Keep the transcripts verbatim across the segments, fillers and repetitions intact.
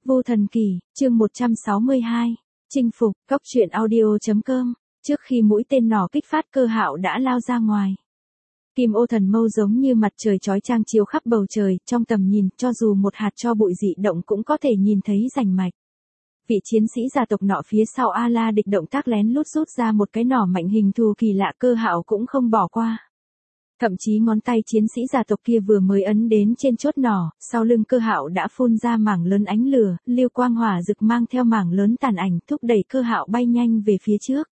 Vô Thần Kỳ, chương một trăm sáu mươi hai, chinh phục, góc truyện audio.com, trước khi mũi tên nỏ kích phát Cơ Hạo đã lao ra ngoài. Kim ô thần mâu giống như mặt trời chói chang chiếu khắp bầu trời, trong tầm nhìn, cho dù một hạt tro bụi dị động cũng có thể nhìn thấy rành mạch. Vị chiến sĩ gia tộc nọ phía sau A-la địch động tác lén lút rút ra một cái nỏ mạnh hình thù kỳ lạ, Cơ Hạo cũng không bỏ qua. Thậm chí ngón tay chiến sĩ gia tộc kia vừa mới ấn đến trên chốt nỏ, sau lưng Cơ Hạo đã phun ra mảng lớn ánh lửa, lưu quang hỏa rực mang theo mảng lớn tàn ảnh thúc đẩy Cơ Hạo bay nhanh về phía trước.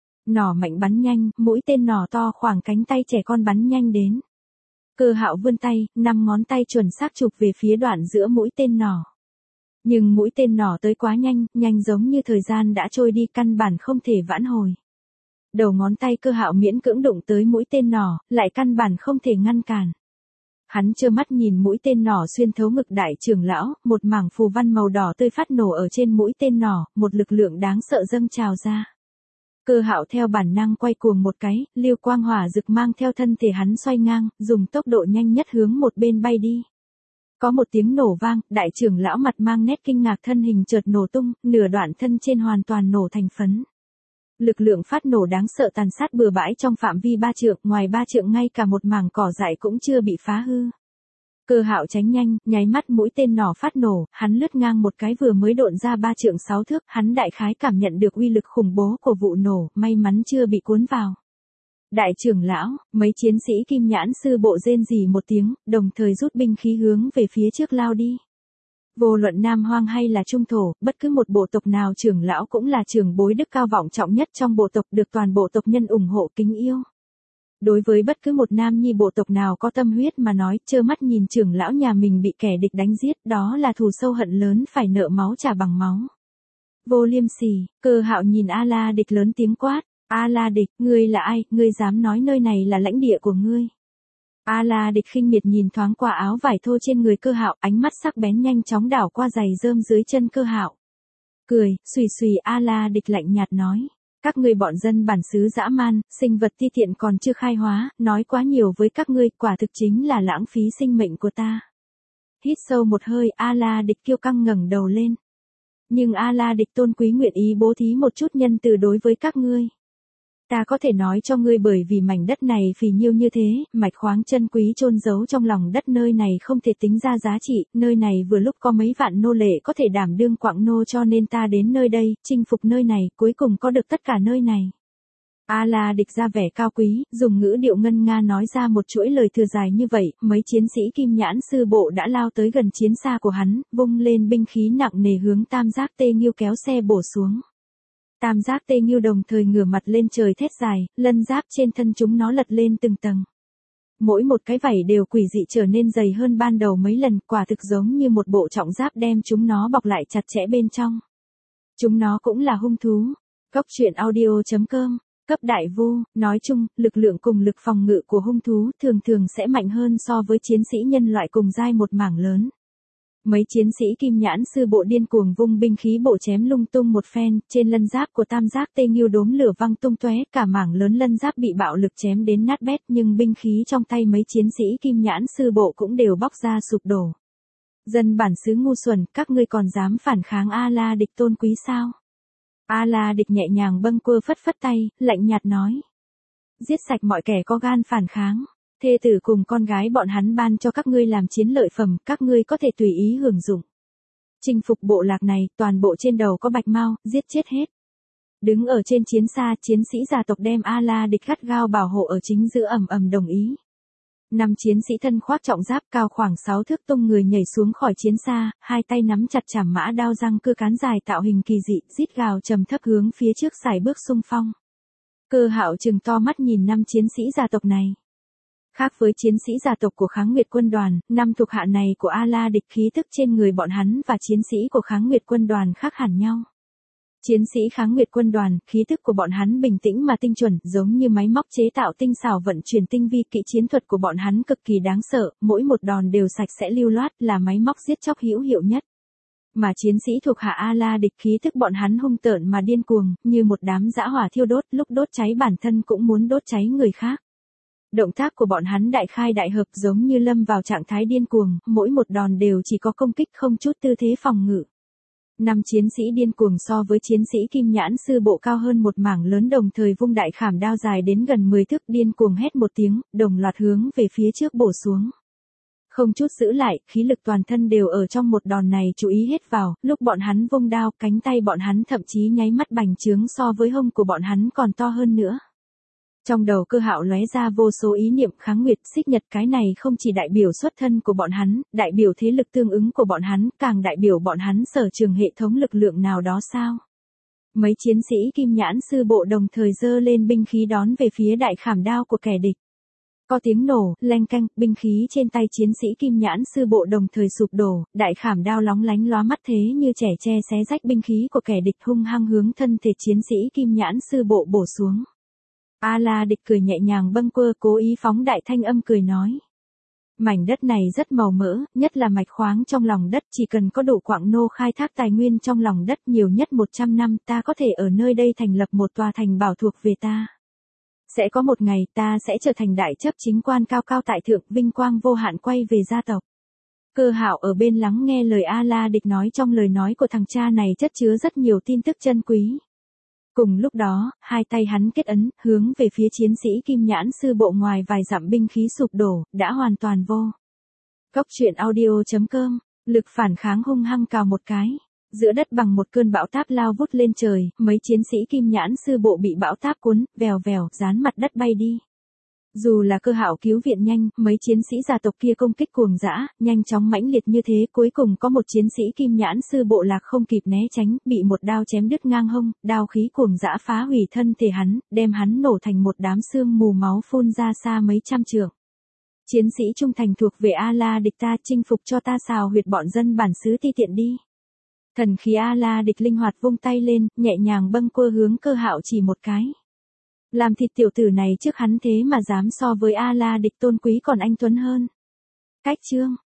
Nỏ mạnh bắn nhanh, mũi tên nỏ to khoảng cánh tay trẻ con bắn nhanh đến. Cơ Hạo vươn tay, năm ngón tay chuẩn xác chụp về phía đoạn giữa mũi tên nỏ. Nhưng mũi tên nỏ tới quá nhanh, nhanh giống như thời gian đã trôi đi, căn bản không thể vãn hồi. Đầu ngón tay Cơ Hạo miễn cưỡng đụng tới mũi tên nỏ, lại căn bản không thể ngăn cản. Hắn trơ mắt nhìn mũi tên nỏ xuyên thấu ngực đại trưởng lão, một mảng phù văn màu đỏ tươi phát nổ ở trên mũi tên nỏ, một lực lượng đáng sợ dâng trào ra. Cơ Hạo theo bản năng quay cuồng một cái, lưu quang hỏa rực mang theo thân thể hắn xoay ngang, dùng tốc độ nhanh nhất hướng một bên bay đi. Có một tiếng nổ vang, đại trưởng lão mặt mang nét kinh ngạc, thân hình chợt nổ tung, nửa đoạn thân trên hoàn toàn nổ thành phấn. Lực lượng phát nổ đáng sợ tàn sát bừa bãi trong phạm vi ba trượng, ngoài ba trượng ngay cả một mảng cỏ dại cũng chưa bị phá hư. Cơ Hạo tránh nhanh, nháy mắt mũi tên nỏ phát nổ, hắn lướt ngang một cái vừa mới độn ra ba trượng sáu thước, hắn đại khái cảm nhận được uy lực khủng bố của vụ nổ, may mắn chưa bị cuốn vào. Đại trưởng lão, mấy chiến sĩ kim nhãn sư bộ rên rỉ một tiếng, đồng thời rút binh khí hướng về phía trước lao đi. Vô luận Nam Hoang hay là Trung Thổ, bất cứ một bộ tộc nào trưởng lão cũng là trưởng bối đức cao vọng trọng nhất trong bộ tộc, được toàn bộ tộc nhân ủng hộ kính yêu. Đối với bất cứ một nam nhi bộ tộc nào có tâm huyết mà nói, trơ mắt nhìn trưởng lão nhà mình bị kẻ địch đánh giết, đó là thù sâu hận lớn, phải nợ máu trả bằng máu. Vô Liêm Sỉ, Cơ Hạo nhìn A-la địch lớn tiếng quát, A-la địch, ngươi là ai, ngươi dám nói nơi này là lãnh địa của ngươi. A-la địch khinh miệt nhìn thoáng qua áo vải thô trên người Cơ Hạo, ánh mắt sắc bén nhanh chóng đảo qua giày rơm dưới chân Cơ Hạo. Cười, xùy xùy, A-la địch lạnh nhạt nói. Các ngươi bọn dân bản xứ dã man, sinh vật ti tiện còn chưa khai hóa, nói quá nhiều với các ngươi, quả thực chính là lãng phí sinh mệnh của ta. Hít sâu một hơi, A-la địch kiêu căng ngẩng đầu lên. Nhưng A-la địch tôn quý nguyện ý bố thí một chút nhân từ đối với các ngươi. Ta có thể nói cho ngươi, bởi vì mảnh đất này phì nhiêu như thế, mạch khoáng chân quý chôn giấu trong lòng đất nơi này không thể tính ra giá trị, nơi này vừa lúc có mấy vạn nô lệ có thể đảm đương quặng nô, cho nên ta đến nơi đây, chinh phục nơi này, cuối cùng có được tất cả nơi này. A-la địch ra vẻ cao quý, dùng ngữ điệu ngân nga nói ra một chuỗi lời thừa dài như vậy, mấy chiến sĩ kim nhãn sư bộ đã lao tới gần chiến xa của hắn, vung lên binh khí nặng nề hướng Tam Giác Tê Nghiêu kéo xe bổ xuống. Tam Giác Tê Nghiêu đồng thời ngửa mặt lên trời thét dài, lân giáp trên thân chúng nó lật lên từng tầng. Mỗi một cái vảy đều quỷ dị trở nên dày hơn ban đầu mấy lần, quả thực giống như một bộ trọng giáp đem chúng nó bọc lại chặt chẽ bên trong. Chúng nó cũng là hung thú. Góc truyện audio.com, cấp đại vu, nói chung, lực lượng cùng lực phòng ngự của hung thú thường thường sẽ mạnh hơn so với chiến sĩ nhân loại cùng giai một mảng lớn. Mấy chiến sĩ kim nhãn sư bộ điên cuồng vung binh khí bộ chém lung tung một phen, trên lân giáp của Tam Giác Tê Nghiêu đốm lửa văng tung tóe, cả mảng lớn lân giáp bị bạo lực chém đến nát bét, nhưng binh khí trong tay mấy chiến sĩ kim nhãn sư bộ cũng đều bóc ra sụp đổ. Dân bản xứ ngu xuẩn, các ngươi còn dám phản kháng A-la địch tôn quý sao? A-la địch nhẹ nhàng bâng quơ phất phất tay, lạnh nhạt nói. Giết sạch mọi kẻ có gan phản kháng. Thê tử cùng con gái bọn hắn ban cho các ngươi làm chiến lợi phẩm, các ngươi có thể tùy ý hưởng dụng. Chinh phục bộ lạc này, toàn bộ trên đầu có bạch mao, giết chết hết. Đứng ở trên chiến xa, chiến sĩ gia tộc đem A-la địch gắt gao bảo hộ ở chính giữa, ầm ầm đồng ý. Năm chiến sĩ thân khoác trọng giáp cao khoảng sáu thước tung người nhảy xuống khỏi chiến xa, hai tay nắm chặt chảm mã đao răng cưa cán dài tạo hình kỳ dị, rít gào trầm thấp hướng phía trước sải bước xung phong. Cơ Hạo trừng to mắt nhìn năm chiến sĩ gia tộc này. Khác với chiến sĩ gia tộc của Kháng Nguyệt quân đoàn, năm thuộc hạ này của A-la địch khí tức trên người bọn hắn và chiến sĩ của Kháng Nguyệt quân đoàn khác hẳn nhau. Chiến sĩ Kháng Nguyệt quân đoàn, khí tức của bọn hắn bình tĩnh mà tinh chuẩn, giống như máy móc chế tạo tinh xảo vận chuyển tinh vi, kỹ chiến thuật của bọn hắn cực kỳ đáng sợ, mỗi một đòn đều sạch sẽ lưu loát, là máy móc giết chóc hữu hiệu nhất. Mà chiến sĩ thuộc hạ A-la địch khí tức bọn hắn hung tợn mà điên cuồng, như một đám dã hỏa thiêu đốt, lúc đốt cháy bản thân cũng muốn đốt cháy người khác. Động tác của bọn hắn đại khai đại hợp, giống như lâm vào trạng thái điên cuồng, mỗi một đòn đều chỉ có công kích không chút tư thế phòng ngự. Năm chiến sĩ điên cuồng so với chiến sĩ kim nhãn sư bộ cao hơn một mảng lớn đồng thời vung đại khảm đao dài đến gần mười thước điên cuồng hét một tiếng, đồng loạt hướng về phía trước bổ xuống. Không chút giữ lại, khí lực toàn thân đều ở trong một đòn này chú ý hết vào, lúc bọn hắn vung đao, cánh tay bọn hắn thậm chí nháy mắt bành trướng so với hông của bọn hắn còn to hơn nữa. Trong đầu Cơ Hạo lóe ra vô số ý niệm kháng nguyệt, xích nhật cái này không chỉ đại biểu xuất thân của bọn hắn, đại biểu thế lực tương ứng của bọn hắn, càng đại biểu bọn hắn sở trường hệ thống lực lượng nào đó sao. Mấy chiến sĩ kim nhãn sư bộ đồng thời giơ lên binh khí đón về phía đại khảm đao của kẻ địch. Có tiếng nổ, leng keng, binh khí trên tay chiến sĩ kim nhãn sư bộ đồng thời sụp đổ, đại khảm đao lóng lánh lóa mắt thế như trẻ tre xé rách binh khí của kẻ địch hung hăng hướng thân thể chiến sĩ kim nhãn sư bộ bổ xuống. A La Địch cười nhẹ nhàng bâng quơ cố ý phóng đại thanh âm cười nói. Mảnh đất này rất màu mỡ, nhất là mạch khoáng trong lòng đất, chỉ cần có đủ quặng nô khai thác tài nguyên trong lòng đất nhiều nhất một trăm năm ta có thể ở nơi đây thành lập một tòa thành bảo thuộc về ta. Sẽ có một ngày ta sẽ trở thành đại chấp chính quan cao cao tại thượng vinh quang vô hạn quay về gia tộc. Cơ Hạo ở bên lắng nghe lời A La Địch nói trong lời nói của thằng cha này chất chứa rất nhiều tin tức chân quý. Cùng lúc đó, hai tay hắn kết ấn, hướng về phía chiến sĩ kim nhãn sư bộ ngoài vài dặm binh khí sụp đổ, đã hoàn toàn vô. Cốc truyện audio chấm com, lực phản kháng hung hăng cào một cái. Giữa đất bằng một cơn bão táp lao vút lên trời, mấy chiến sĩ kim nhãn sư bộ bị bão táp cuốn, vèo vèo, dán mặt đất bay đi. Dù là Cơ Hạo cứu viện nhanh, mấy chiến sĩ gia tộc kia công kích cuồng dã, nhanh chóng mãnh liệt như thế, cuối cùng có một chiến sĩ kim nhãn sư bộ lạc không kịp né tránh, bị một đao chém đứt ngang hông, đao khí cuồng dã phá hủy thân thể hắn, đem hắn nổ thành một đám xương mù máu phun ra xa mấy trăm trượng. Chiến sĩ trung thành thuộc về A La Địch ta, chinh phục cho ta xào huyệt bọn dân bản xứ ti tiện đi. Thần khí A La Địch linh hoạt vung tay lên, nhẹ nhàng bâng quơ hướng Cơ Hạo chỉ một cái. Làm thịt tiểu tử này trước hắn thế mà dám so với A La Địch tôn quý còn anh tuấn hơn. Cách chương